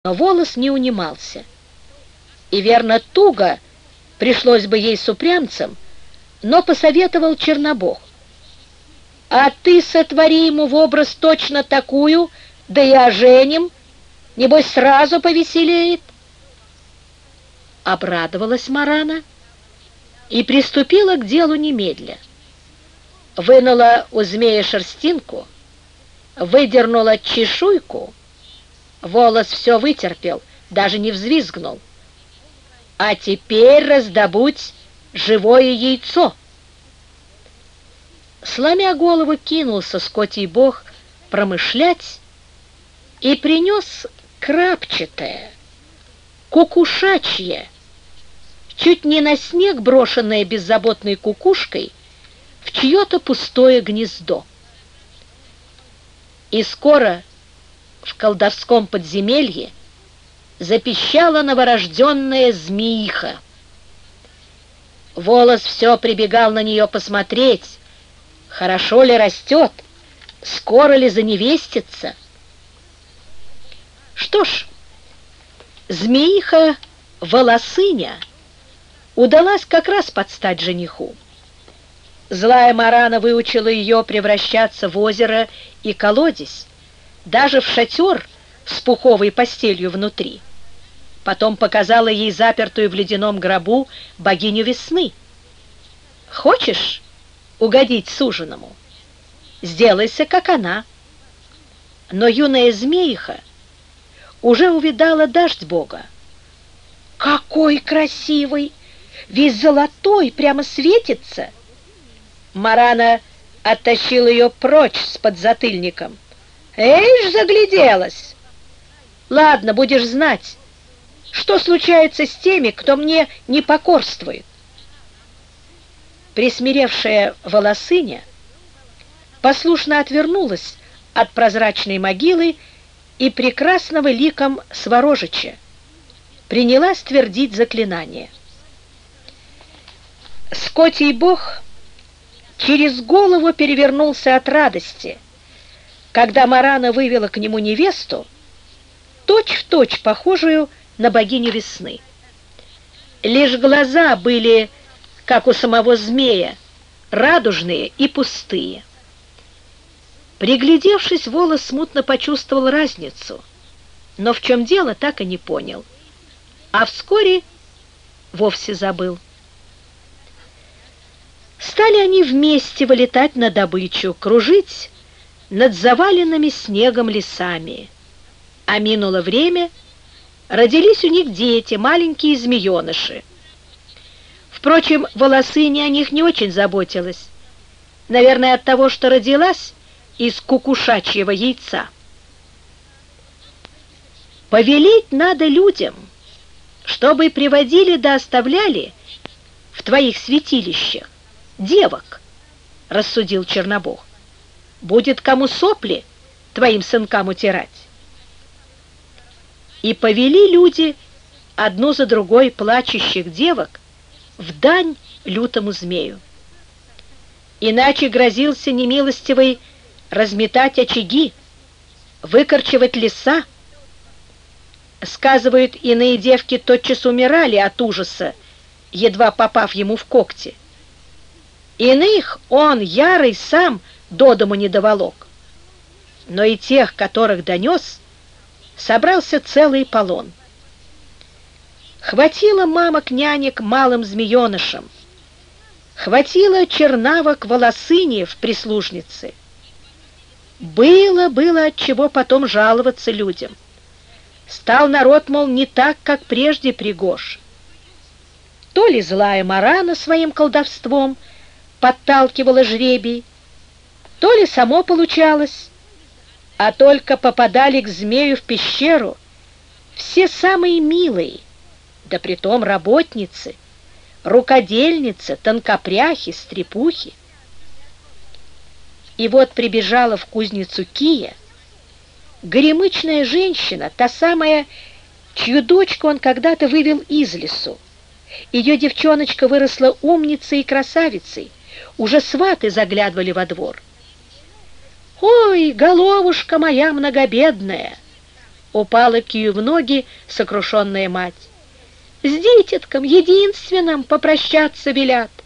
Но волос не унимался, и верно туго пришлось бы ей с упрямцем, но посоветовал Чернобог: «А ты сотвори ему в образ точно такую, да и оженим, небось сразу повеселеет». Обрадовалась Марана и приступила к делу немедля. Вынула у змея шерстинку, выдернула чешуйку, волос все вытерпел, даже не взвизгнул. «А теперь раздобудь живое яйцо». Сломя голову, кинулся скотий бог промышлять и принес крапчатое, кукушачье, чуть не на снег брошенное беззаботной кукушкой в чье-то пустое гнездо. И скоро в колдовском подземелье запищала новорожденная змеиха. Волос все прибегал на нее посмотреть, хорошо ли растет, скоро ли заневестится. Что ж, змеиха Волосыня удалась как раз под стать жениху. Злая Марана выучила ее превращаться в озеро и колодец, даже в шатер с пуховой постелью внутри. Потом показала ей запертую в ледяном гробу богиню весны. Хочешь угодить суженому? Сделайся, как она. Но юная змеиха уже увидала дождь бога. Какой красивый! Весь золотой, прямо светится. Марана оттащила ее прочь с подзатыльником. «Эй ж, загляделась! Ладно, будешь знать, что случается с теми, кто мне не покорствует». Присмиревшая Волосыня послушно отвернулась от прозрачной могилы и прекрасного ликом Сворожича, принялась твердить заклинание. Скотий бог через голову перевернулся от радости, когда Марана вывела к нему невесту, точь-в-точь похожую на богиню весны. Лишь глаза были, как у самого змея, радужные и пустые. Приглядевшись, Волос смутно почувствовал разницу, но в чем дело, так и не понял, а вскоре вовсе забыл. Стали они вместе вылетать на добычу, кружить над заваленными снегом лесами. А минуло время, родились у них дети, маленькие змееныши. Впрочем, Волосыня о них не очень заботилась, наверное, от того, что родилась из кукушачьего яйца. «Повелеть надо людям, чтобы приводили да оставляли в твоих святилищах девок», — рассудил Чернобог. «Будет кому сопли твоим сынкам утирать». И повели люди одну за другой плачущих девок в дань лютому змею. Иначе грозился немилостивый разметать очаги, выкорчевать леса. Сказывают, иные девки тотчас умирали от ужаса, едва попав ему в когти. Иных он, ярый, сам до дому не доволок. Но и тех, которых донес, собрался целый полон. Хватило мамок-нянек малым змеенышам, хватило чернавок Волосыни в прислужнице. Было от чего потом жаловаться людям. Стал народ, мол, не так, как прежде пригож. То ли злая Марана своим колдовством подталкивала жребий, то ли само получалось, а только попадали к змею в пещеру все самые милые, да притом работницы, рукодельницы, тонкопряхи, стрепухи. И вот прибежала в кузницу Кия горемычная женщина, та самая, чью дочку он когда-то вывел из лесу. Ее девчоночка выросла умницей и красавицей, уже сваты заглядывали во двор. «Ой, головушка моя многобедная, упала Кию в ноги сокрушенная мать. «С дитятком единственным попрощаться велят.